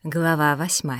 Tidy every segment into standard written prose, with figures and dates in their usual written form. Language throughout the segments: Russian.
Глава 8.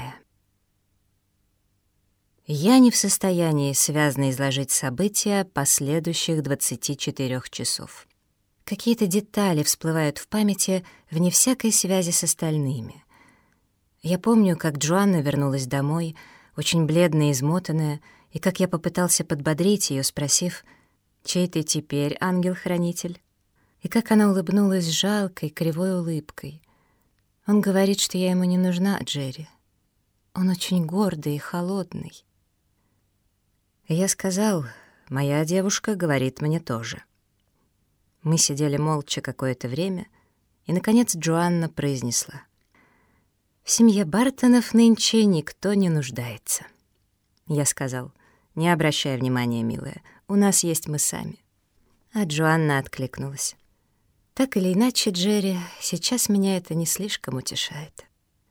Я не в состоянии связно изложить события последующих 24 часов. Какие-то детали всплывают в памяти вне всякой связи с остальными. Я помню, как Джоанна вернулась домой, очень бледная и измотанная, и как я попытался подбодрить ее, спросив, «Чей ты теперь, ангел-хранитель?» И как она улыбнулась жалкой, кривой улыбкой. Он говорит, что я ему не нужна, Джерри. Он очень гордый и холодный. И я сказал, моя девушка говорит мне тоже. Мы сидели молча какое-то время, и, наконец, Джоанна произнесла. «В семье Бартонов нынче никто не нуждается». Я сказал, «Не обращай внимания, милая, у нас есть мы сами». А Джоанна откликнулась. «Так или иначе, Джерри, сейчас меня это не слишком утешает».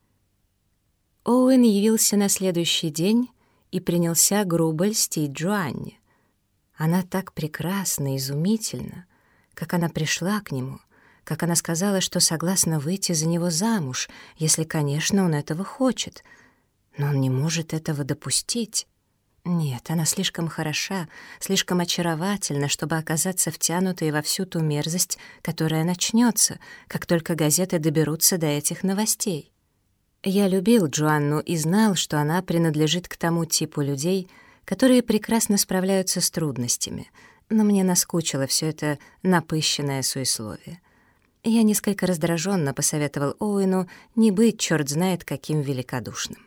Оуэн явился на следующий день и принялся грубо льстить Джоанне. Она так прекрасна, изумительна, как она пришла к нему, как она сказала, что согласна выйти за него замуж, если, конечно, он этого хочет. Но он не может этого допустить. Нет, она слишком хороша, слишком очаровательна, чтобы оказаться втянутой во всю ту мерзость, которая начнется, как только газеты доберутся до этих новостей. Я любил Джоанну и знал, что она принадлежит к тому типу людей, которые прекрасно справляются с трудностями, но мне наскучило все это напыщенное суесловие. Я несколько раздраженно посоветовал Оуэну не быть черт знает каким великодушным.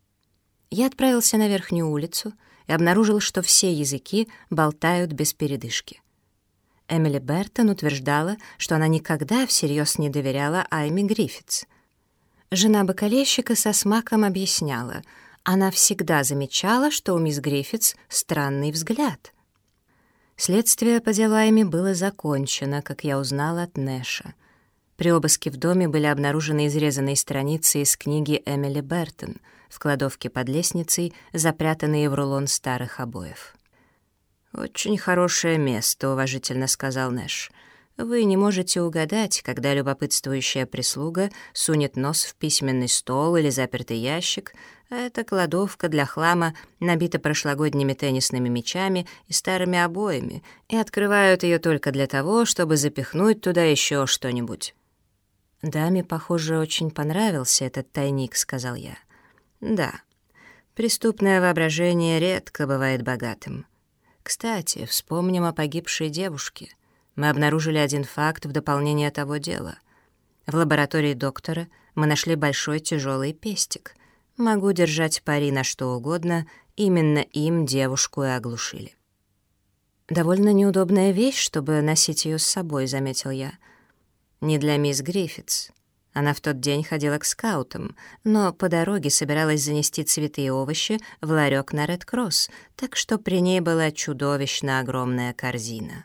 Я отправился на верхнюю улицу и обнаружил, что все языки болтают без передышки. Эмили Бертон утверждала, что она никогда всерьез не доверяла Айми Гриффитс. Жена бакалейщика со смаком объясняла, она всегда замечала, что у мисс Гриффитс странный взгляд. Следствие по делу Айми было закончено, как я узнала от Нэша. При обыске в доме были обнаружены изрезанные страницы из книги Эмили Бертон, в кладовке под лестницей, запрятанные в рулон старых обоев. «Очень хорошее место», — уважительно сказал Нэш. «Вы не можете угадать, когда любопытствующая прислуга сунет нос в письменный стол или запертый ящик, а эта кладовка для хлама набита прошлогодними теннисными мячами и старыми обоями, и открывают ее только для того, чтобы запихнуть туда еще что-нибудь». «Даме, похоже, очень понравился этот тайник», — сказал я. «Да, преступное воображение редко бывает богатым. Кстати, вспомним о погибшей девушке. Мы обнаружили один факт в дополнение того дела. В лаборатории доктора мы нашли большой тяжелый пестик. Могу держать пари на что угодно, именно им девушку и оглушили». «Довольно неудобная вещь, чтобы носить ее с собой», — заметил я. «Не для мисс Гриффитс. Она в тот день ходила к скаутам, но по дороге собиралась занести цветы и овощи в ларек на Ред-Кросс, так что при ней была чудовищно огромная корзина».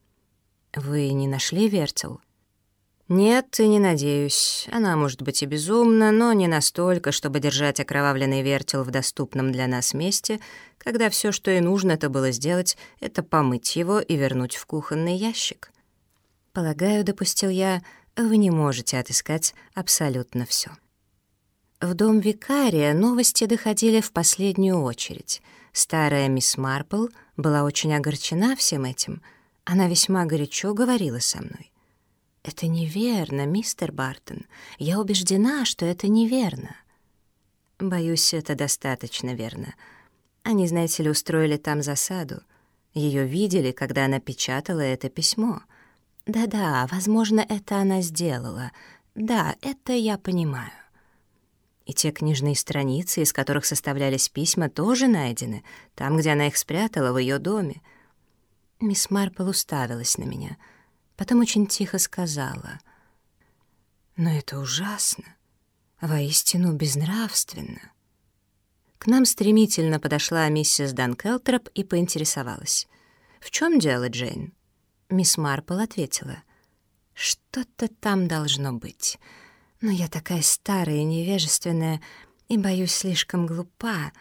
«Вы не нашли вертел?» «Нет, и не надеюсь. Она может быть и безумна, но не настолько, чтобы держать окровавленный вертел в доступном для нас месте, когда все, что ей нужно это было сделать, это помыть его и вернуть в кухонный ящик». «Полагаю, — допустил я, — вы не можете отыскать абсолютно все». В дом викария новости доходили в последнюю очередь. Старая мисс Марпл была очень огорчена всем этим. Она весьма горячо говорила со мной. «Это неверно, мистер Бартон. Я убеждена, что это неверно». «Боюсь, это достаточно верно. Они, знаете ли, устроили там засаду. Ее видели, когда она печатала это письмо». «Да-да, возможно, это она сделала. Да, это я понимаю». «И те книжные страницы, из которых составлялись письма, тоже найдены, там, где она их спрятала, в ее доме». Мисс Марпл уставилась на меня, потом очень тихо сказала. «Но это ужасно, воистину безнравственно». К нам стремительно подошла миссис Данкелтроп и поинтересовалась. «В чем дело, Джейн?» Мисс Марпл ответила. «Что-то там должно быть. Но я такая старая и невежественная, и, боюсь, слишком глупа».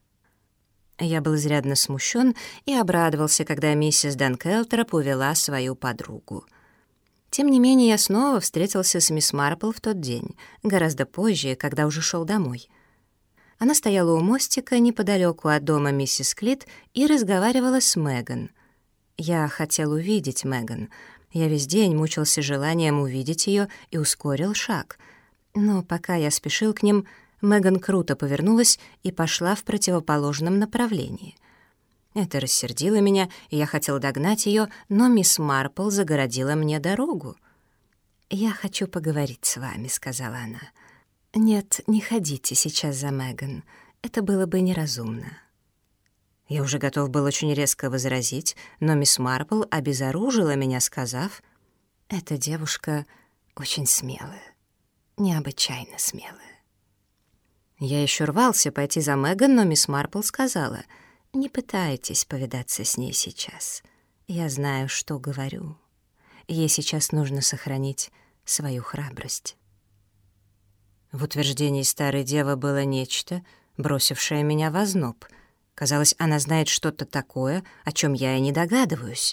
Я был изрядно смущен и обрадовался, когда миссис Данкелтроп увела свою подругу. Тем не менее, я снова встретился с мисс Марпл в тот день, гораздо позже, когда уже шел домой. Она стояла у мостика неподалеку от дома миссис Клит и разговаривала с Меган. Я хотел увидеть Меган. Я весь день мучился желанием увидеть ее и ускорил шаг. Но пока я спешил к ним, Меган круто повернулась и пошла в противоположном направлении. Это рассердило меня, и я хотел догнать ее, но мисс Марпл загородила мне дорогу. «Я хочу поговорить с вами», — сказала она. «Нет, не ходите сейчас за Меган. Это было бы неразумно». Я уже готов был очень резко возразить, но мисс Марпл обезоружила меня, сказав, «Эта девушка очень смелая, необычайно смелая». Я еще рвался пойти за Меган, но мисс Марпл сказала, «Не пытайтесь повидаться с ней сейчас. Я знаю, что говорю. Ей сейчас нужно сохранить свою храбрость». В утверждении старой девы было нечто, бросившее меня в озноб. Казалось, она знает что-то такое, о чем я и не догадываюсь.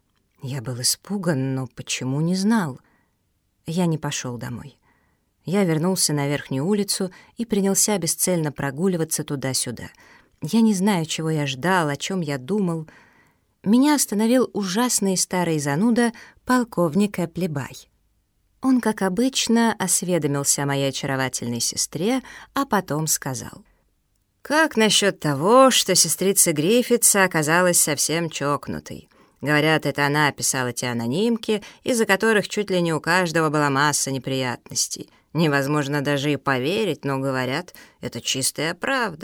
Я был испуган, но почему не знал? Я не пошел домой. Я вернулся на верхнюю улицу и принялся бесцельно прогуливаться туда-сюда. Я не знаю, чего я ждал, о чем я думал. Меня остановил ужасный старый зануда полковник Эпплибай. Он, как обычно, осведомился о моей очаровательной сестре, а потом сказал: «Как насчет того, что сестрица Гриффитса оказалась совсем чокнутой? Говорят, это она писала те анонимки, из-за которых чуть ли не у каждого была масса неприятностей. Невозможно даже и поверить, но, говорят, это чистая правда».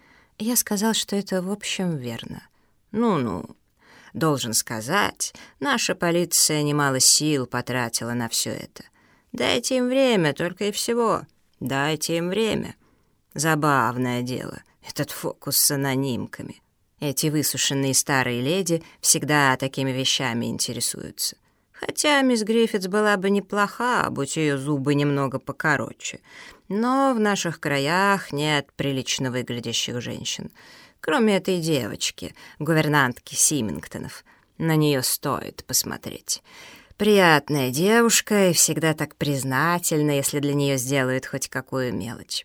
Я сказал, что это, в общем, верно. Ну-ну. Должен сказать, наша полиция немало сил потратила на все это. Дайте им время, только и всего. Дайте им время. Забавное дело, этот фокус с анонимками. Эти высушенные старые леди всегда такими вещами интересуются. Хотя мисс Гриффитс была бы неплоха, будь ее зубы немного покороче. Но в наших краях нет прилично выглядящих женщин. Кроме этой девочки, гувернантки Симингтонов. На нее стоит посмотреть. Приятная девушка и всегда так признательна, если для нее сделают хоть какую мелочь.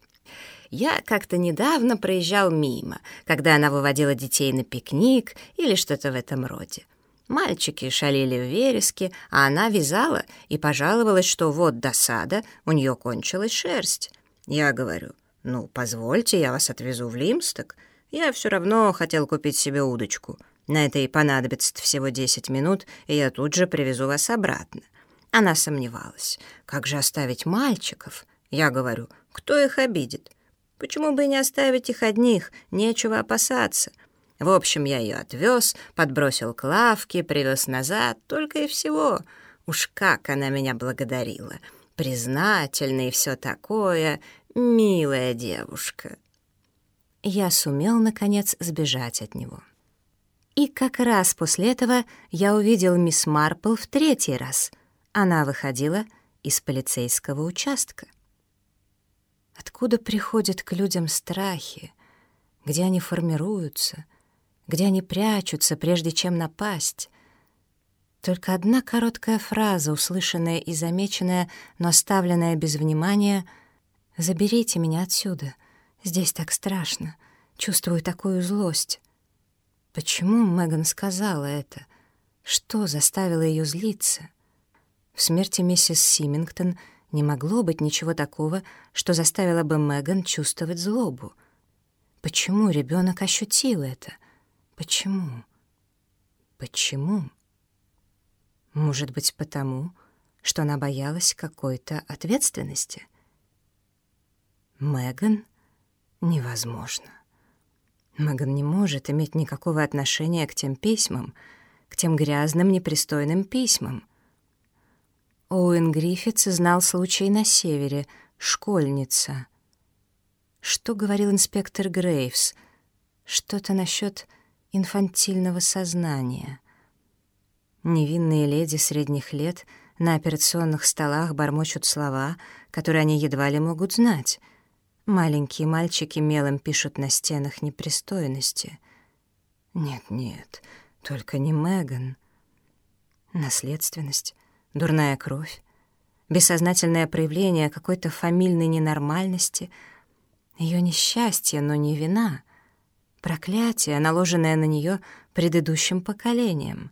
Я как-то недавно проезжал мимо, когда она выводила детей на пикник или что-то в этом роде. Мальчики шалили в вереске, а она вязала и пожаловалась, что вот досада, у нее кончилась шерсть. Я говорю: «Ну, позвольте, я вас отвезу в Лимсток. Я все равно хотел купить себе удочку. На это и понадобится всего 10 минут, и я тут же привезу вас обратно». Она сомневалась. «Как же оставить мальчиков?» Я говорю: «Кто их обидит? Почему бы и не оставить их одних? Нечего опасаться». В общем, я ее отвез, подбросил к лавке, привез назад, только и всего. Уж как она меня благодарила. Признательна и все такое. Милая девушка. Я сумел, наконец, сбежать от него. И как раз после этого я увидел мисс Марпл в 3-й раз. Она выходила из полицейского участка. Откуда приходят к людям страхи? Где они формируются? Где они прячутся, прежде чем напасть? Только одна короткая фраза, услышанная и замеченная, но оставленная без внимания: «Заберите меня отсюда. Здесь так страшно. Чувствую такую злость». Почему Меган сказала это? Что заставило ее злиться? В смерти миссис Симингтон не могло быть ничего такого, что заставило бы Меган чувствовать злобу. Почему ребенок ощутил это? Почему? Почему? Может быть, потому, что она боялась какой-то ответственности? Меган? Невозможно. Меган не может иметь никакого отношения к тем письмам, к тем грязным, непристойным письмам. Оуэн Гриффитс знал случай на севере, школьница. Что говорил инспектор Грейвс? Что-то насчет инфантильного сознания. Невинные леди средних лет на операционных столах бормочут слова, которые они едва ли могут знать. Маленькие мальчики мелом пишут на стенах непристойности. Нет, только не Меган. Наследственность. дурная кровь, бессознательное проявление какой-то фамильной ненормальности, ее несчастье, но не вина, проклятие, наложенное на нее предыдущим поколением.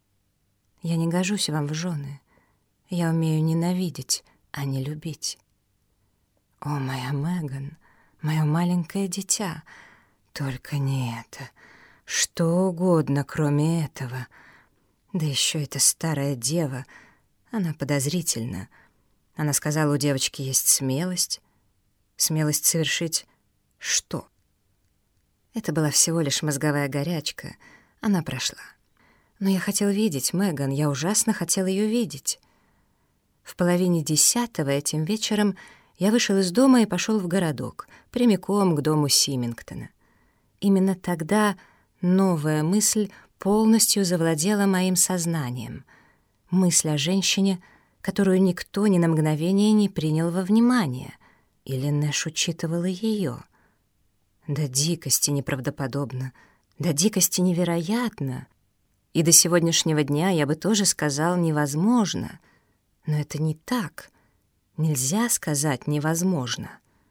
Я не гожусь вам в жены. Я умею ненавидеть, а не любить. О, моя Меган, мое маленькое дитя, только не это. Что угодно, кроме этого. Да еще эта старая дева, она подозрительна. Она сказала, у девочки есть смелость. Смелость совершить что? Это была всего лишь мозговая горячка. Она прошла. Но я хотел видеть Меган, я ужасно хотел ее видеть. В 9:30 этим вечером я вышел из дома и пошел в городок, прямиком к дому Симингтона. Именно тогда новая мысль полностью завладела моим сознанием. Мысль о женщине, которую никто ни на мгновение не принял во внимание. Или Нэш учитывала ее. До дикости неправдоподобно, до дикости невероятно. И до сегодняшнего дня я бы тоже сказал «невозможно». Но это не так. Нельзя сказать «невозможно».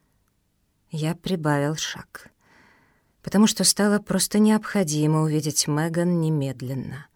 Я прибавил шаг, потому что стало просто необходимо увидеть Меган немедленно.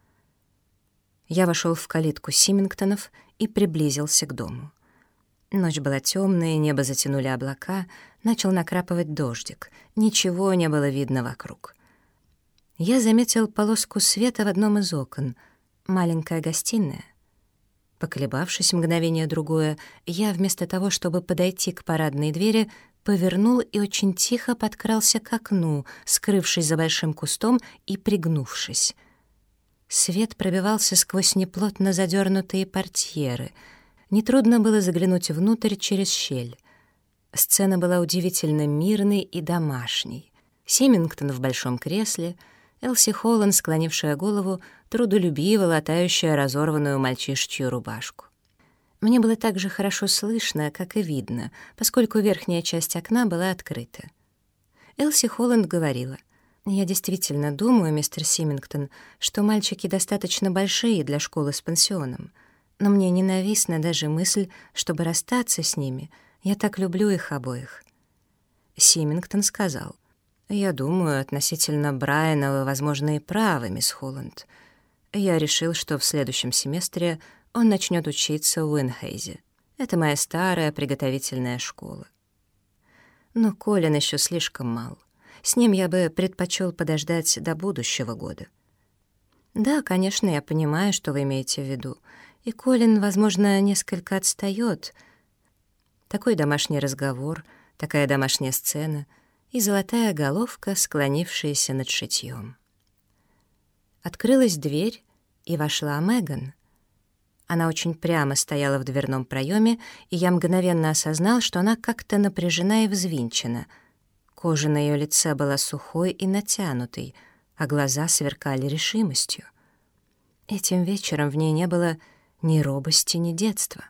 Я вошел в калитку Симингтонов и приблизился к дому. Ночь была темная, небо затянули облака, начал накрапывать дождик, ничего не было видно вокруг. Я заметил полоску света в одном из окон, маленькая гостиная. Поколебавшись мгновение-другое, я вместо того, чтобы подойти к парадной двери, повернул и очень тихо подкрался к окну, скрывшись за большим кустом и пригнувшись. Свет пробивался сквозь неплотно задернутые портьеры. Нетрудно было заглянуть внутрь через щель. Сцена была удивительно мирной и домашней. Симингтон в большом кресле, Элси Холланд, склонившая голову, трудолюбиво латающая разорванную мальчишечью рубашку. Мне было так же хорошо слышно, как и видно, поскольку верхняя часть окна была открыта. Элси Холланд говорила: «Я действительно думаю, мистер Симингтон, что мальчики достаточно большие для школы с пансионом, но мне ненавистна даже мысль, чтобы расстаться с ними. Я так люблю их обоих». Симингтон сказал: «Я думаю, относительно Брайана вы, возможно, и правы, мисс Холланд. Я решил, что в следующем семестре он начнет учиться в Уинхейзе. Это моя старая приготовительная школа. Но Колин еще слишком мал. С ним я бы предпочел подождать до будущего года». «Да, конечно, я понимаю, что вы имеете в виду. И Колин, возможно, несколько отстает. Такой домашний разговор, такая домашняя сцена и золотая головка, склонившаяся над шитьем». Открылась дверь, и вошла Меган. Она очень прямо стояла в дверном проеме, и я мгновенно осознал, что она как-то напряжена и взвинчена. Кожа на ее лице была сухой и натянутой, а глаза сверкали решимостью. Этим вечером в ней не было ни робости, ни детства.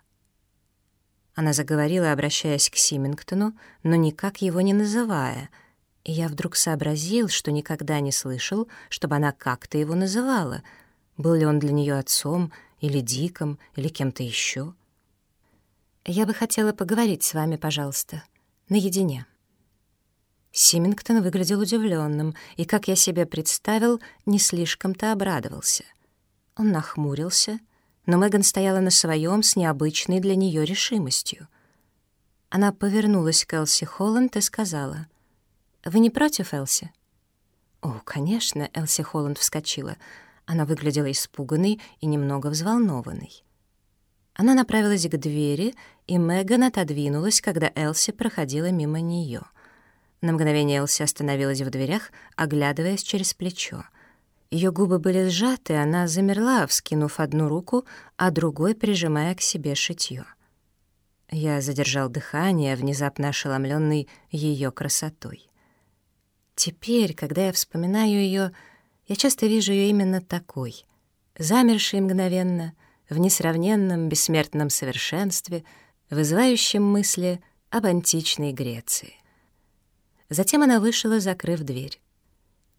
Она заговорила, обращаясь к Симингтону, но никак его не называя, и я вдруг сообразил, что никогда не слышал, чтобы она как-то его называла. Был ли он для нее отцом, или Диком, или кем-то еще? «Я бы хотела поговорить с вами, пожалуйста, наедине». Симингтон выглядел удивленным и, как я себе представил, не слишком-то обрадовался. Он нахмурился, но Меган стояла на своем с необычной для нее решимостью. Она повернулась к Элси Холланд и сказала: «Вы не против, Элси?» «О, конечно», — Элси Холланд вскочила. Она выглядела испуганной и немного взволнованной. Она направилась к двери, и Меган отодвинулась, когда Элси проходила мимо нее. На мгновение Элси остановилась в дверях, оглядываясь через плечо. Ее губы были сжаты, она замерла, вскинув одну руку, а другой прижимая к себе шитьё. Я задержал дыхание, внезапно ошеломленный ее красотой. Теперь, когда я вспоминаю ее, я часто вижу ее именно такой, замершей мгновенно, в несравненном бессмертном совершенстве, вызывающем мысли об античной Греции. Затем она вышла, закрыв дверь.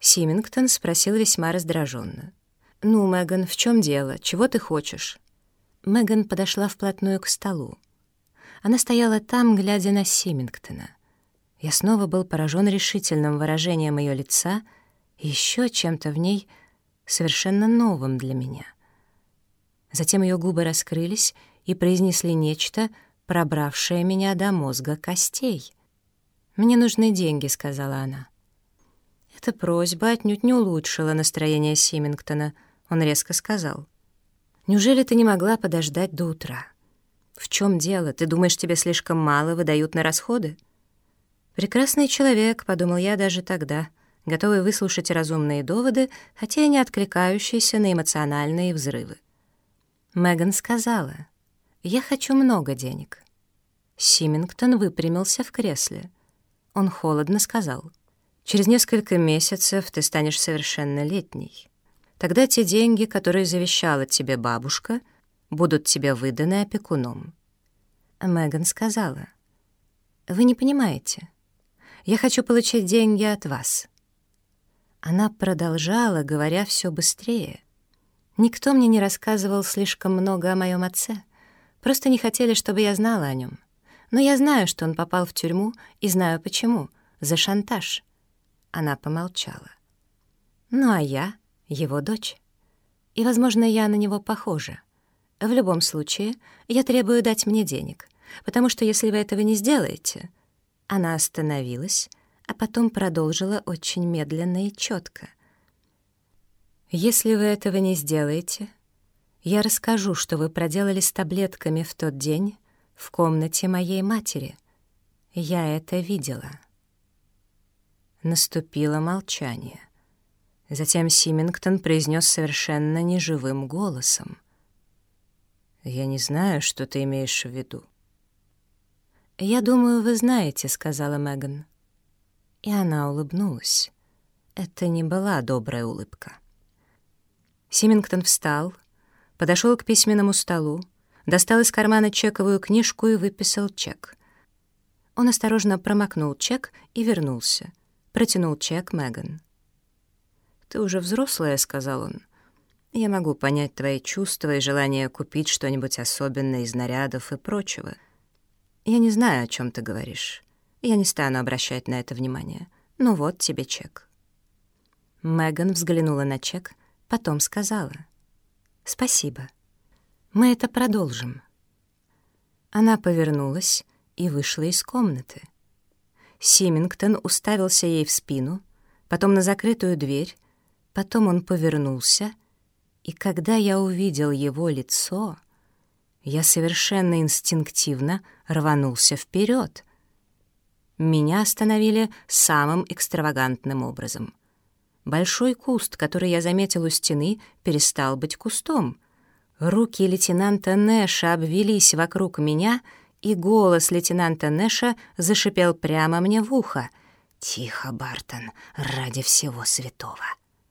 Симингтон спросил весьма раздраженно: «Ну, Меган, в чем дело? Чего ты хочешь?» Меган подошла вплотную к столу. Она стояла там, глядя на Симингтона. Я снова был поражен решительным выражением ее лица и еще чем-то в ней совершенно новым для меня. Затем ее губы раскрылись и произнесли нечто, пробравшее меня до мозга костей. «Мне нужны деньги», — сказала она. Эта просьба отнюдь не улучшила настроение Симингтона. Он резко сказал: «Неужели ты не могла подождать до утра? В чем дело? Ты думаешь, тебе слишком мало выдают на расходы?» «Прекрасный человек», — подумал я даже тогда, готовый выслушать разумные доводы, хотя и не откликающиеся на эмоциональные взрывы. Меган сказала: «Я хочу много денег». Симингтон выпрямился в кресле. Он холодно сказал: «Через несколько месяцев ты станешь совершеннолетней. Тогда те деньги, которые завещала тебе бабушка, будут тебе выданы опекуном». Меган сказала: «Вы не понимаете. Я хочу получить деньги от вас». Она продолжала, говоря все быстрее. «Никто мне не рассказывал слишком много о моем отце. Просто не хотели, чтобы я знала о нем. Но я знаю, что он попал в тюрьму, и знаю почему. За шантаж». Она помолчала. «Ну а я его дочь. И, возможно, я на него похожа. В любом случае, я требую дать мне денег, потому что если вы этого не сделаете...» Она остановилась, а потом продолжила очень медленно и четко. «Если вы этого не сделаете, я расскажу, что вы проделали с таблетками в тот день в комнате моей матери. Я это видела». Наступило молчание. Затем Симингтон произнес совершенно неживым голосом: «Я не знаю, что ты имеешь в виду». «Я думаю, вы знаете», — сказала Меган. И она улыбнулась. Это не была добрая улыбка. Симингтон встал, подошел к письменному столу, достал из кармана чековую книжку и выписал чек. Он осторожно промокнул чек и вернулся. Протянул чек Меган. «Ты уже взрослая», — сказал он. «Я могу понять твои чувства и желание купить что-нибудь особенное из нарядов и прочего. Я не знаю, о чем ты говоришь. Я не стану обращать на это внимание. Ну вот тебе чек». Меган взглянула на чек, потом сказала: «Спасибо. Мы это продолжим». Она повернулась и вышла из комнаты. Симингтон уставился ей в спину, потом на закрытую дверь, потом он повернулся, и когда я увидел его лицо, я совершенно инстинктивно рванулся вперед. Меня остановили самым экстравагантным образом. Большой куст, который я заметил у стены, перестал быть кустом. Руки лейтенанта Нэша обвились вокруг меня, и голос лейтенанта Нэша зашипел прямо мне в ухо: «Тихо, Бартон, ради всего святого».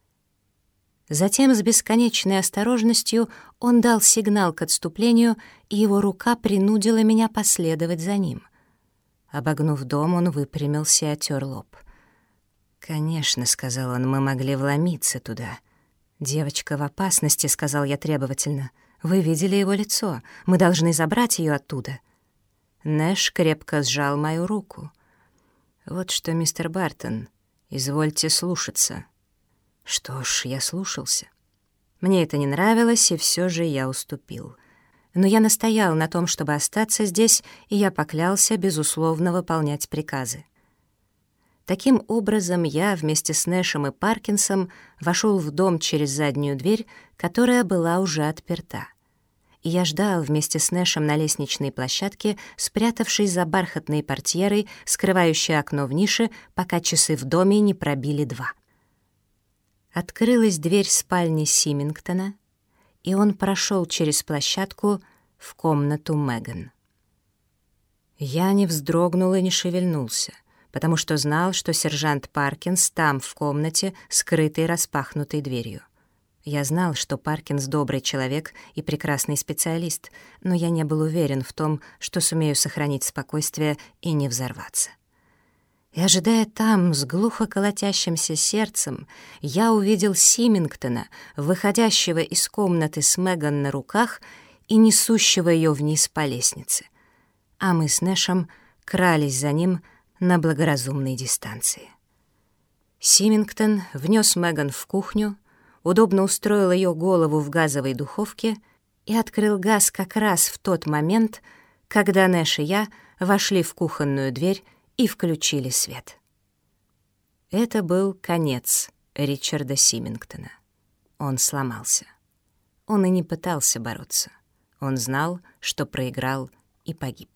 Затем с бесконечной осторожностью он дал сигнал к отступлению, и его рука принудила меня последовать за ним. Обогнув дом, он выпрямился и отер лоб. «Конечно», — сказал он, — «мы могли вломиться туда». «Девочка в опасности», — сказал я требовательно. «Вы видели его лицо. Мы должны забрать ее оттуда». Нэш крепко сжал мою руку. «Вот что, мистер Бартон, извольте слушаться». Что ж, я слушался. Мне это не нравилось, и все же я уступил. Но я настоял на том, чтобы остаться здесь, и я поклялся безусловно выполнять приказы. Таким образом, я вместе с Нэшем и Паркинсом вошел в дом через заднюю дверь, которая была уже отперта. И я ждал вместе с Нэшем на лестничной площадке, спрятавшись за бархатной портьерой, скрывающей окно в нише, пока часы в доме не пробили 2. Открылась дверь спальни Симингтона, и он прошел через площадку в комнату Меган. Я не вздрогнул и не шевельнулся, потому что знал, что сержант Паркинс там, в комнате, скрытой распахнутой дверью. Я знал, что Паркинс добрый человек и прекрасный специалист, но я не был уверен в том, что сумею сохранить спокойствие и не взорваться. И, ожидая там, с глухо колотящимся сердцем, я увидел Симингтона, выходящего из комнаты с Меган на руках и несущего ее вниз по лестнице. А мы с Нэшем крались за ним на благоразумной дистанции. Симингтон внес Меган в кухню, удобно устроил ее голову в газовой духовке и открыл газ как раз в тот момент, когда Нэш и я вошли в кухонную дверь и включили свет. Это был конец Ричарда Симингтона. Он сломался. Он и не пытался бороться. Он знал, что проиграл и погиб.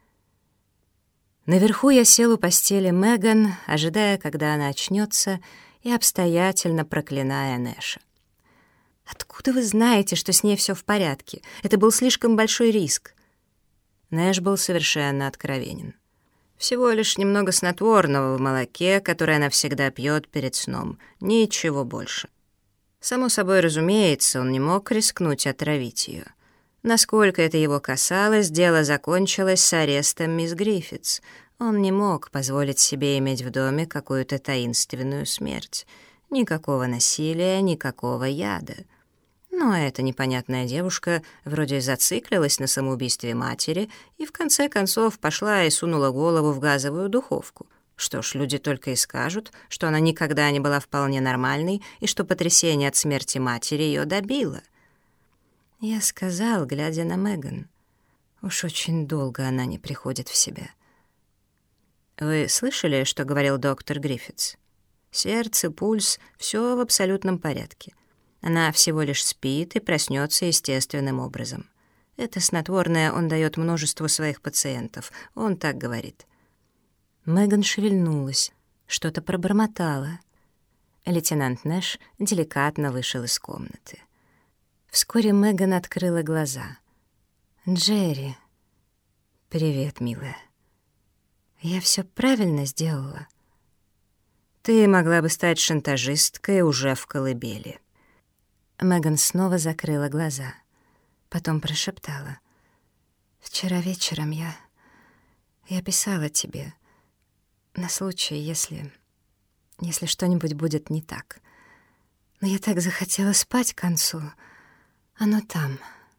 Наверху я сел у постели Меган, ожидая, когда она очнется, и обстоятельно проклиная Нэша. «Откуда вы знаете, что с ней все в порядке? Это был слишком большой риск». Нэш был совершенно откровенен. Всего лишь немного снотворного в молоке, которое она всегда пьет перед сном. Ничего больше. Само собой разумеется, он не мог рискнуть отравить ее. Насколько это его касалось, дело закончилось с арестом мисс Гриффитс. Он не мог позволить себе иметь в доме какую-то таинственную смерть. Никакого насилия, никакого яда. Но эта непонятная девушка вроде зациклилась на самоубийстве матери и в конце концов пошла и сунула голову в газовую духовку. Что ж, люди только и скажут, что она никогда не была вполне нормальной и что потрясение от смерти матери ее добило. Я сказал, глядя на Меган, уж очень долго она не приходит в себя. Вы слышали, что говорил доктор Гриффитс? Сердце, пульс — все в абсолютном порядке. Она всего лишь спит и проснется естественным образом. Это снотворное он дает множеству своих пациентов, он так говорит. Меган шевельнулась, что-то пробормотала. Лейтенант Нэш деликатно вышел из комнаты. Вскоре Меган открыла глаза. «Джерри». «Привет, милая». «Я все правильно сделала?» «Ты могла бы стать шантажисткой уже в колыбели». Меган снова закрыла глаза. Потом прошептала. «Вчера вечером я писала тебе на случай, если что-нибудь будет не так. Но я так захотела спать к концу. Оно там».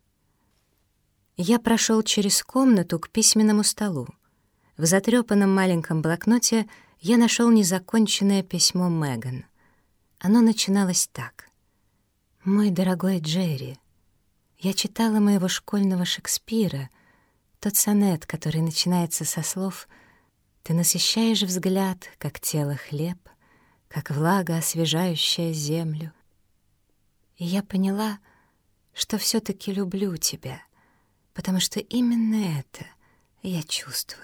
Я прошел через комнату к письменному столу. В затрёпанном маленьком блокноте я нашел незаконченное письмо Меган. Оно начиналось так. «Мой дорогой Джерри, я читала моего школьного Шекспира, тот сонет, который начинается со слов «Ты насыщаешь взгляд, как тело хлеб, как влага, освежающая землю». И я поняла, что всё-таки люблю тебя, потому что именно это я чувствую.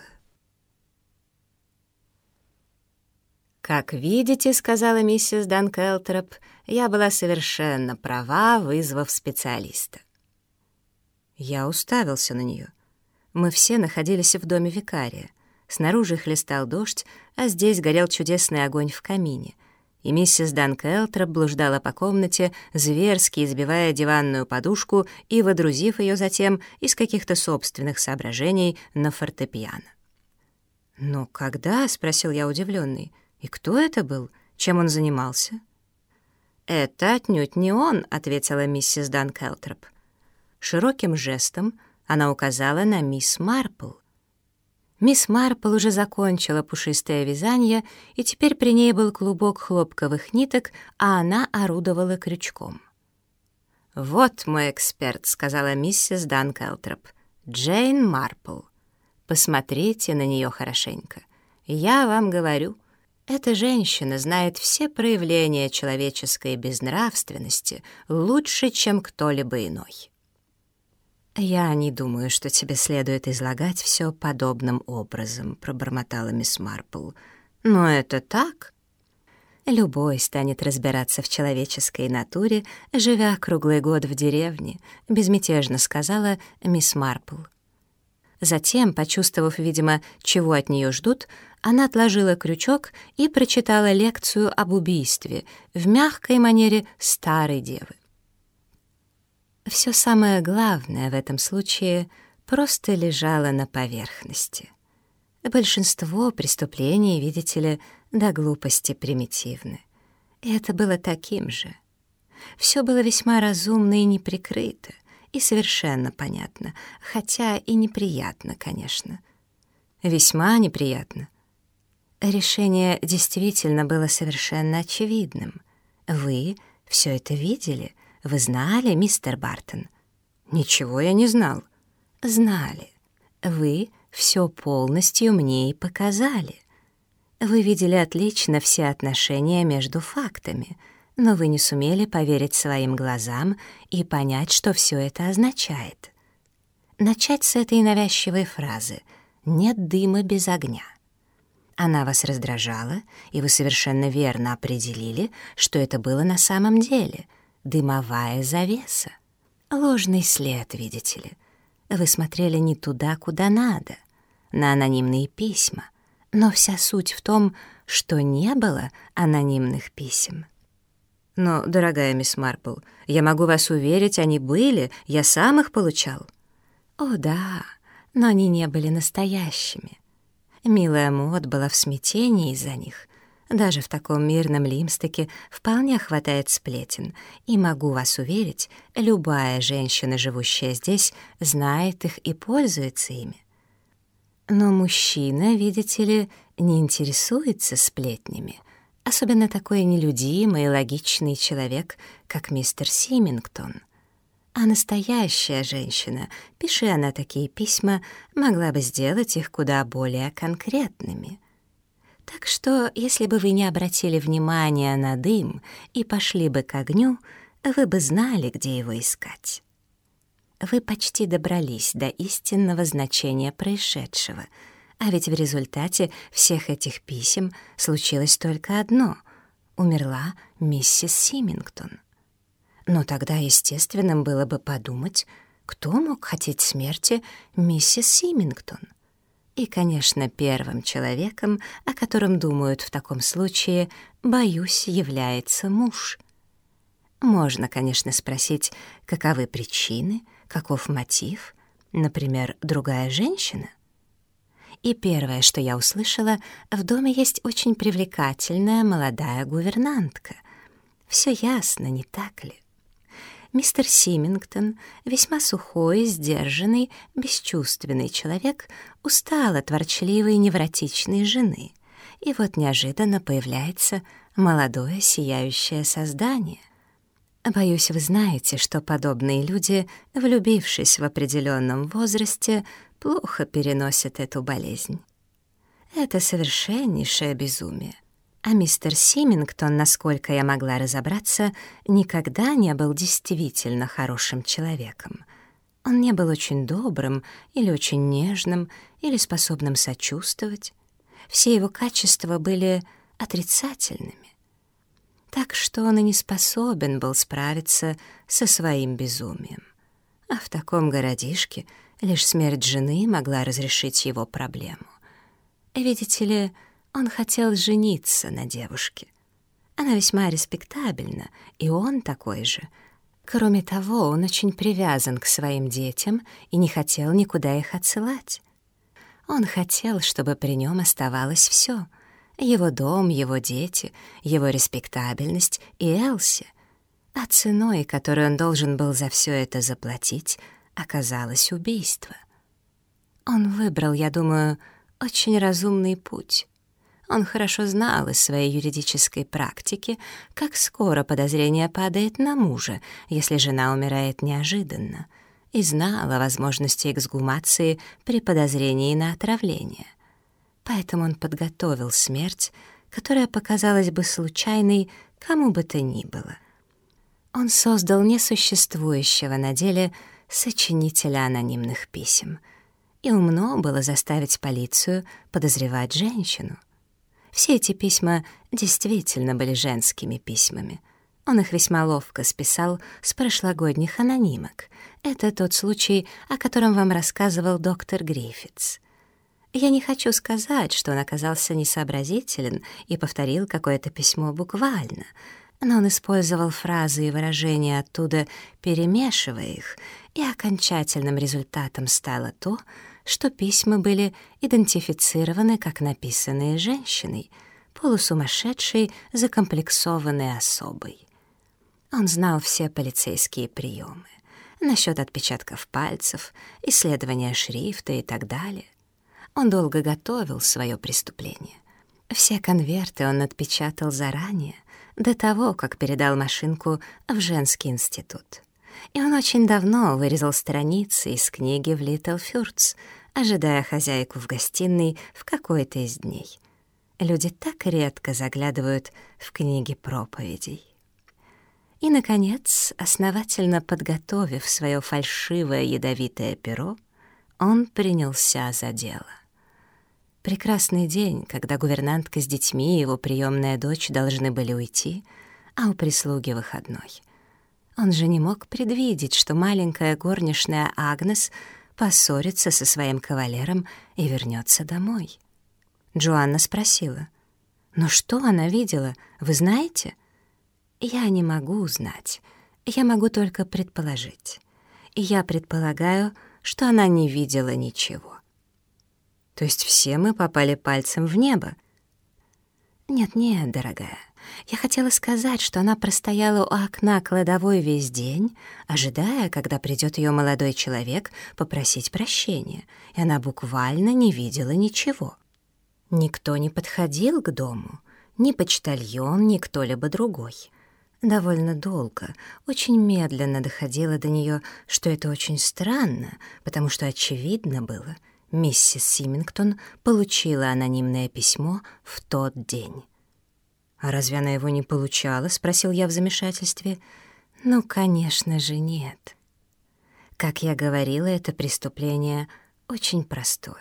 «Как видите, — сказала миссис Данкелтроп, — я была совершенно права, вызвав специалиста». Я уставился на нее. Мы все находились в доме викария. Снаружи хлестал дождь, а здесь горел чудесный огонь в камине. И миссис Данкелтроп блуждала по комнате, зверски избивая диванную подушку и водрузив ее затем из каких-то собственных соображений на фортепиано. «Но когда?» — спросил я удивленный. «И кто это был? Чем он занимался?» «Это отнюдь не он», — ответила миссис Данкелтроп. Широким жестом она указала на мисс Марпл. Мисс Марпл уже закончила пушистое вязание, и теперь при ней был клубок хлопковых ниток, а она орудовала крючком. «Вот мой эксперт», — сказала миссис Данкелтроп. «Джейн Марпл. Посмотрите на нее хорошенько. Я вам говорю, эта женщина знает все проявления человеческой безнравственности лучше, чем кто-либо иной». «Я не думаю, что тебе следует излагать все подобным образом», — пробормотала мисс Марпл. «Но это так. Любой станет разбираться в человеческой натуре, живя круглый год в деревне», — безмятежно сказала мисс Марпл. Затем, почувствовав, видимо, чего от нее ждут, она отложила крючок и прочитала лекцию об убийстве в мягкой манере старой девы. Все самое главное в этом случае просто лежало на поверхности. Большинство преступлений, видите ли, до глупости примитивны. И это было таким же. Все было весьма разумно и неприкрыто, и совершенно понятно, хотя и неприятно, конечно. Весьма неприятно. Решение действительно было совершенно очевидным. Вы все это видели? Вы знали, мистер Бартон? Ничего я не знал. Знали. Вы все полностью мне и показали. Вы видели отлично все отношения между фактами, но вы не сумели поверить своим глазам и понять, что все это означает. Начать с этой навязчивой фразы «нет дыма без огня». Она вас раздражала, и вы совершенно верно определили, что это было на самом деле — дымовая завеса. Ложный след, видите ли. Вы смотрели не туда, куда надо, на анонимные письма, но вся суть в том, что не было анонимных писем. Но, дорогая мисс Марпл, я могу вас уверить, они были, я сам их получал. О, да, но они не были настоящими. Милая Мод была в смятении из-за них. Даже в таком мирном Лимстеке вполне хватает сплетен, и могу вас уверить, любая женщина, живущая здесь, знает их и пользуется ими. Но мужчина, видите ли, не интересуется сплетнями, особенно такой нелюдимый и логичный человек, как мистер Симингтон. А настоящая женщина, пиши она такие письма, могла бы сделать их куда более конкретными. Так что, если бы вы не обратили внимания на дым и пошли бы к огню, вы бы знали, где его искать. Вы почти добрались до истинного значения происшедшего, а ведь в результате всех этих писем случилось только одно — умерла миссис Симингтон. Но тогда естественным было бы подумать, кто мог хотеть смерти миссис Симингтон. И, конечно, первым человеком, о котором думают в таком случае, боюсь, является муж. Можно, конечно, спросить, каковы причины, каков мотив, например, другая женщина. И первое, что я услышала, в доме есть очень привлекательная молодая гувернантка. Все ясно, не так ли? Мистер Симингтон, весьма сухой, сдержанный, бесчувственный человек, устал от ворчливой невротичной жены. И вот неожиданно появляется молодое сияющее создание. Боюсь, вы знаете, что подобные люди, влюбившись в определенном возрасте, плохо переносят эту болезнь. Это совершеннейшее безумие. А мистер Симингтон, насколько я могла разобраться, никогда не был действительно хорошим человеком. Он не был очень добрым или очень нежным, или способным сочувствовать. Все его качества были отрицательными. Так что он и не способен был справиться со своим безумием. А в таком городишке лишь смерть жены могла разрешить его проблему. Видите ли, он хотел жениться на девушке. Она весьма респектабельна, и он такой же. Кроме того, он очень привязан к своим детям и не хотел никуда их отсылать. Он хотел, чтобы при нем оставалось все: его дом, его дети, его респектабельность и Элси. А ценой, которую он должен был за все это заплатить, оказалось убийство. Он выбрал, я думаю, очень разумный путь. Он хорошо знал из своей юридической практики, как скоро подозрение падает на мужа, если жена умирает неожиданно, и знал о возможности эксгумации при подозрении на отравление. Поэтому он подготовил смерть, которая показалась бы случайной кому бы то ни было. Он создал несуществующего на деле сочинителя анонимных писем, и умно было заставить полицию подозревать женщину. Все эти письма действительно были женскими письмами. Он их весьма ловко списал с прошлогодних анонимок. Это тот случай, о котором вам рассказывал доктор Гриффитс. Я не хочу сказать, что он оказался несообразителен и повторил какое-то письмо буквально, но он использовал фразы и выражения оттуда, перемешивая их, и окончательным результатом стало то, что письма были идентифицированы как написанные женщиной, полусумасшедшей, закомплексованной особой. Он знал все полицейские приемы. насчет отпечатков пальцев, исследования шрифта и так далее. Он долго готовил свое преступление. Все конверты он отпечатал заранее, до того, как передал машинку в женский институт. И он очень давно вырезал страницы из книги в Литл Фюрц, ожидая хозяйку в гостиной в какой-то из дней. Люди так редко заглядывают в книги проповедей. И, наконец, основательно подготовив свое фальшивое ядовитое перо, он принялся за дело. Прекрасный день, когда гувернантка с детьми и его приемная дочь должны были уйти, а у прислуги выходной. Он же не мог предвидеть, что маленькая горничная Агнес поссорится со своим кавалером и вернется домой. Джоанна спросила: «Ну что она видела, вы знаете?» «Я не могу узнать, я могу только предположить. И я предполагаю, что она не видела ничего». «То есть все мы попали пальцем в небо?» «Нет-нет, дорогая, я хотела сказать, что она простояла у окна кладовой весь день, ожидая, когда придет ее молодой человек попросить прощения, и она буквально не видела ничего. Никто не подходил к дому, ни почтальон, ни кто-либо другой. Довольно долго, очень медленно доходило до нее, что это очень странно, потому что очевидно было, миссис Симингтон получила анонимное письмо в тот день». «А разве она его не получала?» — спросил я в замешательстве. «Ну, конечно же, нет. Как я говорила, это преступление очень простое.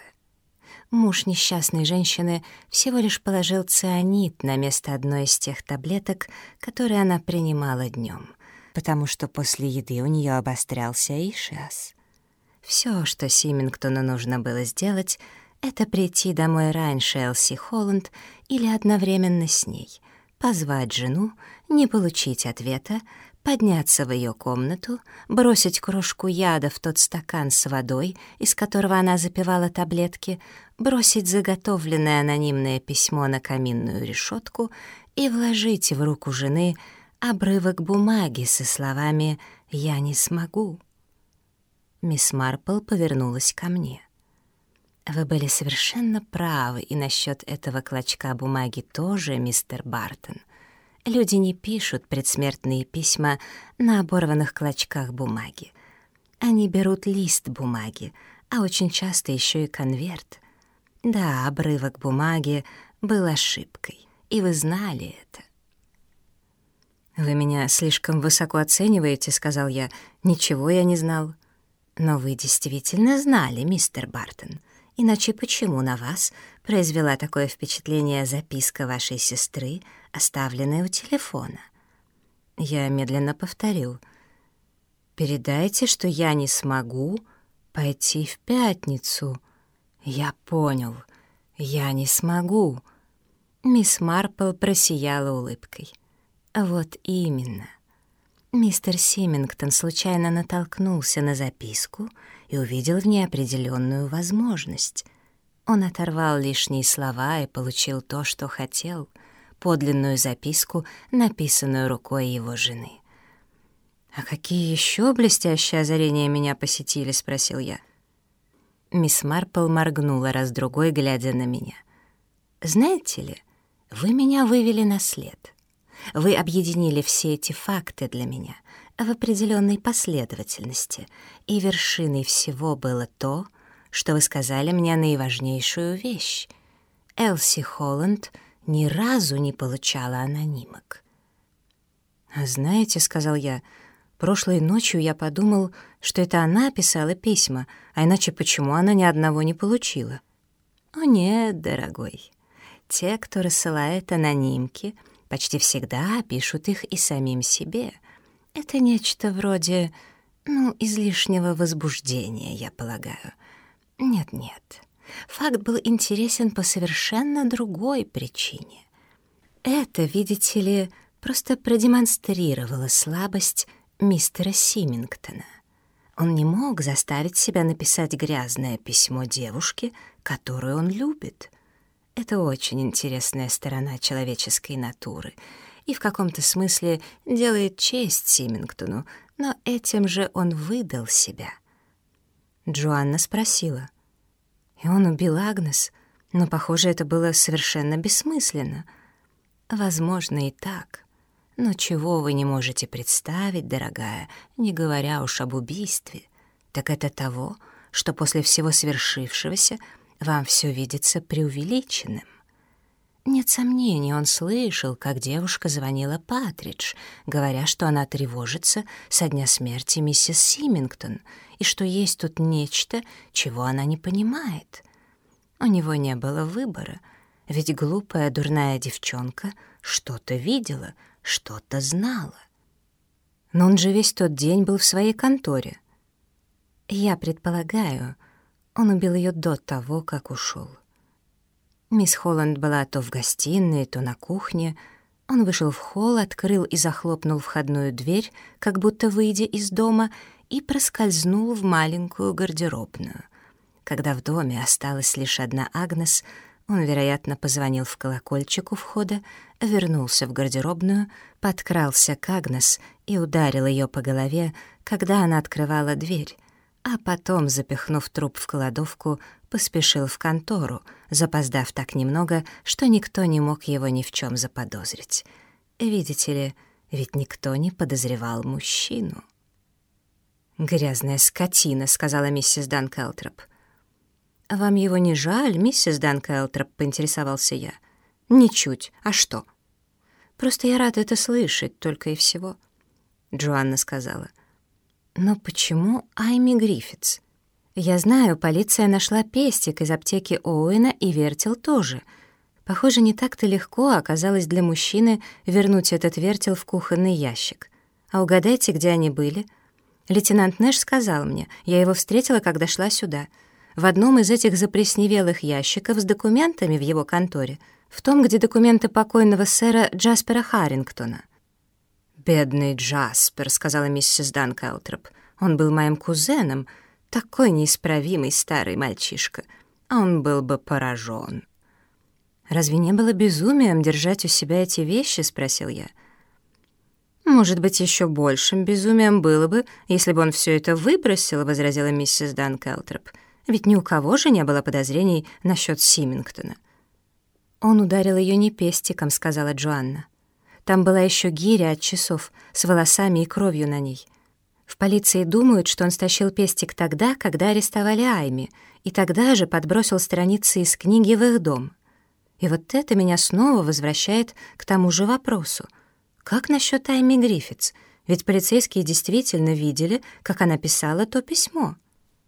Муж несчастной женщины всего лишь положил цианид на место одной из тех таблеток, которые она принимала днем, потому что после еды у нее обострялся ишиас. Все, что Симингтону нужно было сделать, это прийти домой раньше Элси Холланд или одновременно с ней, позвать жену, не получить ответа, подняться в ее комнату, бросить крошку яда в тот стакан с водой, из которого она запивала таблетки, бросить заготовленное анонимное письмо на каминную решетку и вложить в руку жены обрывок бумаги со словами «Я не смогу». Мисс Марпл повернулась ко мне. «Вы были совершенно правы и насчет этого клочка бумаги тоже, мистер Бартон. Люди не пишут предсмертные письма на оборванных клочках бумаги. Они берут лист бумаги, а очень часто еще и конверт. Да, обрывок бумаги был ошибкой, и вы знали это». «Вы меня слишком высоко оцениваете», — сказал я. «Ничего я не знал». «Но вы действительно знали, мистер Бартон. Иначе почему на вас произвела такое впечатление записка вашей сестры, оставленная у телефона?» Я медленно повторил. «Передайте, что я не смогу пойти в пятницу». «Я понял. Я не смогу». Мисс Марпл просияла улыбкой. «Вот именно. Мистер Симингтон случайно натолкнулся на записку и увидел в ней определенную возможность. Он оторвал лишние слова и получил то, что хотел — подлинную записку, написанную рукой его жены». «А какие еще блестящие озарения меня посетили?» — спросил я. Мисс Марпл моргнула раз-другой, глядя на меня. «Знаете ли, вы меня вывели на след. Вы объединили все эти факты для меня в определенной последовательности, и вершиной всего было то, что вы сказали мне наиважнейшую вещь. Элси Холланд ни разу не получала анонимок». «А знаете, — сказал я, — прошлой ночью я подумал, что это она писала письма, а иначе почему она ни одного не получила?» «О нет, дорогой, те, кто рассылает анонимки, почти всегда пишут их и самим себе. Это нечто вроде, излишнего возбуждения, я полагаю. Нет, факт был интересен по совершенно другой причине. Это, видите ли, просто продемонстрировало слабость мистера Симингтона. Он не мог заставить себя написать грязное письмо девушке, которую он любит. Это очень интересная сторона человеческой натуры, и в каком-то смысле делает честь Симингтону, но этим же он выдал себя. Джоанна спросила. «И он убил Агнес? Но, похоже, это было совершенно бессмысленно». «Возможно, и так. Но чего вы не можете представить, дорогая, не говоря уж об убийстве, так это того, что после всего свершившегося вам все видится преувеличенным». Нет сомнений, он слышал, как девушка звонила Патридж, говоря, что она тревожится со дня смерти миссис Симингтон, и что есть тут нечто, чего она не понимает. У него не было выбора, ведь глупая дурная девчонка что-то видела, что-то знала. Но он же весь тот день был в своей конторе. Я предполагаю, он убил ее до того, как ушел. Мисс Холланд была то в гостиной, то на кухне. Он вышел в холл, открыл и захлопнул входную дверь, как будто выйдя из дома, и проскользнул в маленькую гардеробную. Когда в доме осталась лишь одна Агнес, он, вероятно, позвонил в колокольчик у входа, вернулся в гардеробную, подкрался к Агнес и ударил ее по голове, когда она открывала дверь, а потом, запихнув труп в кладовку, поспешил в контору, запоздав так немного, что никто не мог его ни в чем заподозрить. Видите ли, ведь никто не подозревал мужчину. «Грязная скотина», — сказала миссис Данкелтроп. «Вам его не жаль, миссис Данкелтроп?» — поинтересовался я. «Ничуть. А что?» «Просто я рада это слышать, только и всего», — Джоанна сказала. «Но почему Айми Гриффитс? Я знаю, полиция нашла пестик из аптеки Оуэна и вертел тоже. Похоже, не так-то легко оказалось для мужчины вернуть этот вертел в кухонный ящик. А угадайте, где они были? Лейтенант Нэш сказал мне, я его встретила, когда шла сюда. В одном из этих заплесневелых ящиков с документами в его конторе, в том, где документы покойного сэра Джаспера Харрингтона». «Бедный Джаспер», — сказала миссис Данкелтроп. «Он был моим кузеном, такой неисправимый старый мальчишка, а он был бы поражен». «Разве не было безумием держать у себя эти вещи?» — спросил я. «Может быть, еще большим безумием было бы, если бы он все это выбросил», — возразила миссис Данкелтроп. «Ведь ни у кого же не было подозрений насчет Симингтона». «Он ударил ее не пестиком», — сказала Джоанна. «Там была еще гиря от часов с волосами и кровью на ней. В полиции думают, что он стащил пестик тогда, когда арестовали Айми, и тогда же подбросил страницы из книги в их дом. И вот это меня снова возвращает к тому же вопросу. Как насчет Айми Гриффитс? Ведь полицейские действительно видели, как она писала то письмо».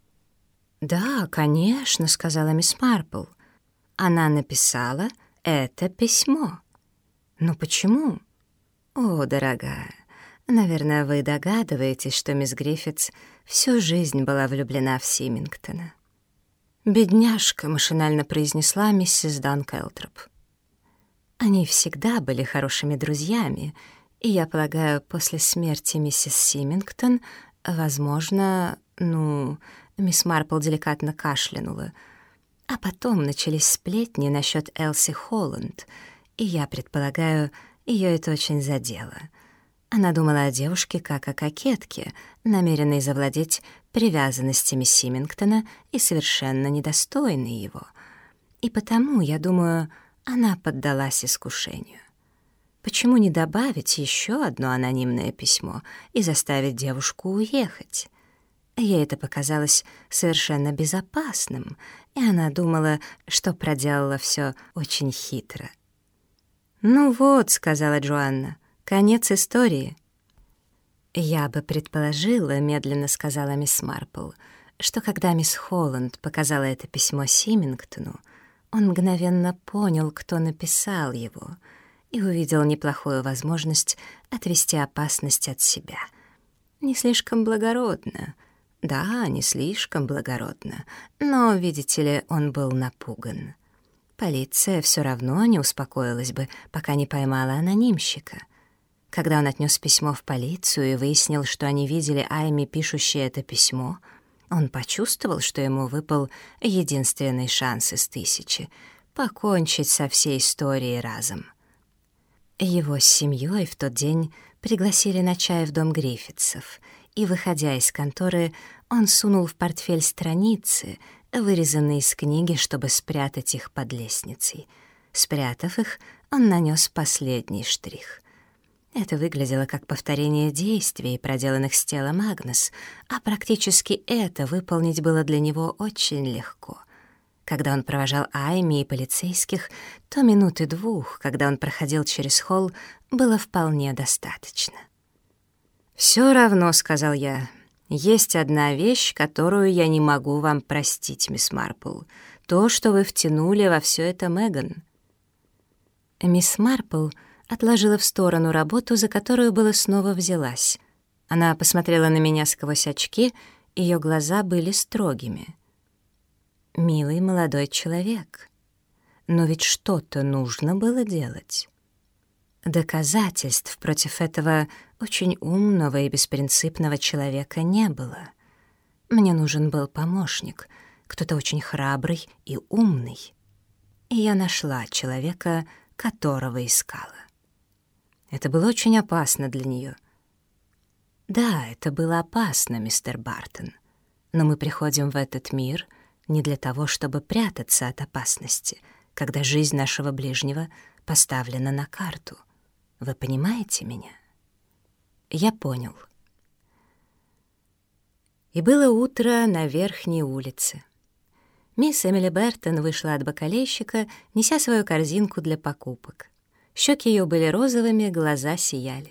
«Да, конечно», — сказала мисс Марпл. «Она написала это письмо». «Но почему?» «О, дорогая, наверное, вы догадываетесь, что мисс Гриффитс всю жизнь была влюблена в Симингтона». «Бедняжка», — машинально произнесла миссис Данкелтроп. «Они всегда были хорошими друзьями, и, я полагаю, после смерти миссис Симингтон, возможно, мисс Марпл деликатно кашлянула. А потом начались сплетни насчет Элси Холланд, и я предполагаю, ее это очень задело. Она думала о девушке как о кокетке, намеренной завладеть привязанностями Симингтона и совершенно недостойной его. И потому, я думаю, она поддалась искушению. Почему не добавить еще одно анонимное письмо и заставить девушку уехать? Ей это показалось совершенно безопасным, и она думала, что проделала все очень хитро. «Ну вот», — сказала Джоанна, — «конец истории». «Я бы предположила», — медленно сказала мисс Марпл, что когда мисс Холланд показала это письмо Симингтону, он мгновенно понял, кто написал его, и увидел неплохую возможность отвести опасность от себя. Не слишком благородно. Да, не слишком благородно, но, видите ли, он был напуган. Полиция все равно не успокоилась бы, пока не поймала анонимщика. Когда он отнес письмо в полицию и выяснил, что они видели Айми, пишущей это письмо, он почувствовал, что ему выпал единственный шанс из 1000 — покончить со всей историей разом. Его с семьей в тот день пригласили на чай в дом Гриффитсов, и, выходя из конторы, он сунул в портфель страницы, вырезанные из книги, чтобы спрятать их под лестницей. Спрятав их, он нанес последний штрих. Это выглядело как повторение действий, проделанных с телом Агнес, а практически это выполнить было для него очень легко. Когда он провожал Айми и полицейских, то минуты двух, когда он проходил через холл, было вполне достаточно. «Всё равно», — сказал я, — «есть одна вещь, которую я не могу вам простить, мисс Марпл. То, что вы втянули во всё это Меган». Мисс Марпл отложила в сторону работу, за которую было снова взялась. Она посмотрела на меня сквозь очки, её глаза были строгими. «Милый молодой человек, но ведь что-то нужно было делать». Доказательств против этого очень умного и беспринципного человека не было. Мне нужен был помощник, кто-то очень храбрый и умный. И я нашла человека, которого искала. Это было очень опасно для неё. Да, это было опасно, мистер Бартон, но мы приходим в этот мир не для того, чтобы прятаться от опасности, когда жизнь нашего ближнего поставлена на карту. Вы понимаете меня? Я понял. И было утро на верхней улице. Мисс Эмили Бертон вышла от бакалейщика, неся свою корзинку для покупок. Щеки ее были розовыми, глаза сияли.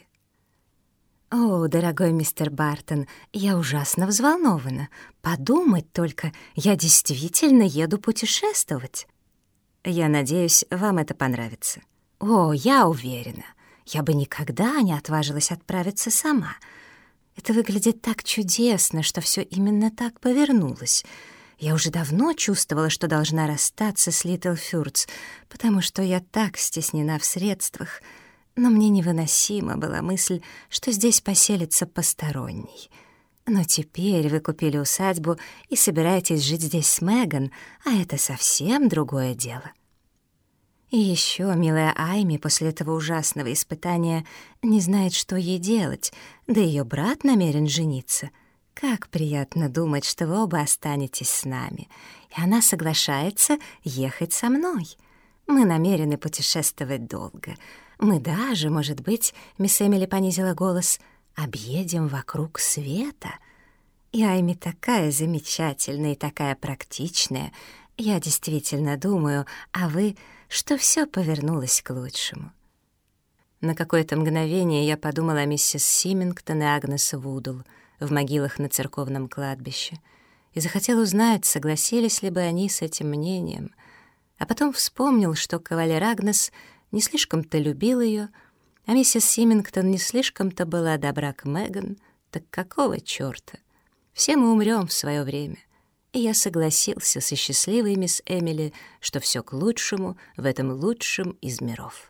«О, дорогой мистер Бартон, я ужасно взволнована. Подумать только, я действительно еду путешествовать. Я надеюсь, вам это понравится. О, я уверена, я бы никогда не отважилась отправиться сама. Это выглядит так чудесно, что все именно так повернулось. Я уже давно чувствовала, что должна расстаться с Литл Фюрц, потому что я так стеснена в средствах, но мне невыносима была мысль, что здесь поселится посторонний. Но теперь вы купили усадьбу и собираетесь жить здесь с Меган, а это совсем другое дело. И еще милая Айми после этого ужасного испытания не знает, что ей делать, да ее брат намерен жениться. Как приятно думать, что вы оба останетесь с нами, и она соглашается ехать со мной. Мы намерены путешествовать долго. Мы даже, может быть, мисс Эмили понизила голос, объедем вокруг света. И Айми такая замечательная и такая практичная. Я действительно думаю, а вы, что все повернулось к лучшему. На какое-то мгновение я подумала о миссис Симингтон и Агнес Вудл в могилах на церковном кладбище и захотел узнать, согласились ли бы они с этим мнением. А потом вспомнил, что кавалер Агнес не слишком-то любил ее, а миссис Симингтон не слишком-то была добра к Меган. Так какого чёрта? Все мы умрём в своё время. И я согласился со счастливой мисс Эмили, что всё к лучшему в этом лучшем из миров.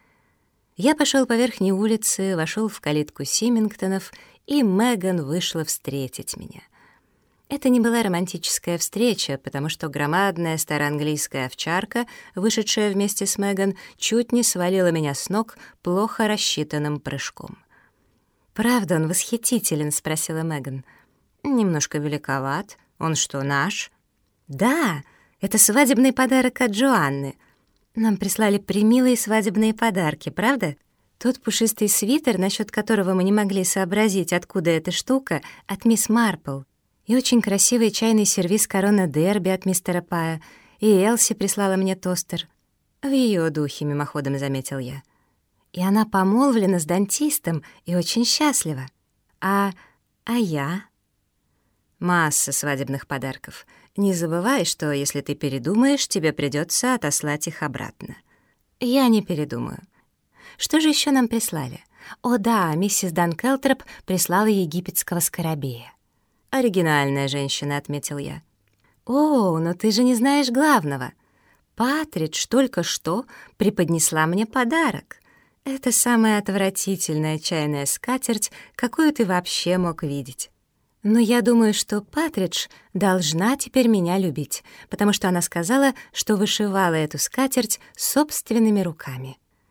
Я пошёл по верхней улице, вошёл в калитку Симингтонов, и Меган вышла встретить меня. Это не была романтическая встреча, потому что громадная староанглийская овчарка, вышедшая вместе с Меган, чуть не свалила меня с ног плохо рассчитанным прыжком. «Правда, он восхитителен?» — спросила Меган. «Немножко великоват. Он что, наш?» «Да, это свадебный подарок от Джоанны. Нам прислали премилые свадебные подарки, правда? Тот пушистый свитер, насчет которого мы не могли сообразить, откуда эта штука, от мисс Марпл. И очень красивый чайный сервиз «Корона Дерби» от мистера Пая. И Элси прислала мне тостер. В ее духе, мимоходом заметил я. И она помолвлена с дантистом и очень счастлива. А я? Масса свадебных подарков. Не забывай, что если ты передумаешь, тебе придется отослать их обратно. Я не передумаю. Что же еще нам прислали? О да, миссис Данкелтроп прислала египетского скоробея. «Оригинальная женщина», — отметил я. «О, но ты же не знаешь главного. Патридж только что преподнесла мне подарок. Это самая отвратительная чайная скатерть, какую ты вообще мог видеть. Но я думаю, что Патридж должна теперь меня любить, потому что она сказала, что вышивала эту скатерть собственными руками».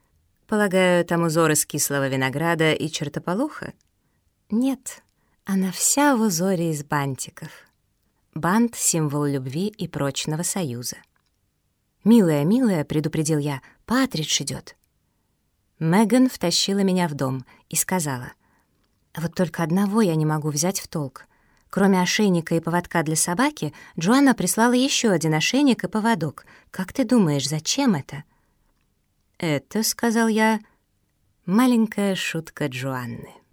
Полагаю, там узор из кислого винограда и чертополоха? Нет, она вся в узоре из бантиков. Бант — символ любви и прочного союза. «Милая, милая», — предупредил я, — «Патридж идёт». Меган втащила меня в дом и сказала: «Вот только одного я не могу взять в толк. Кроме ошейника и поводка для собаки, Джоанна прислала еще один ошейник и поводок. Как ты думаешь, зачем это?» «Это, — сказал я, — маленькая шутка Джоанны».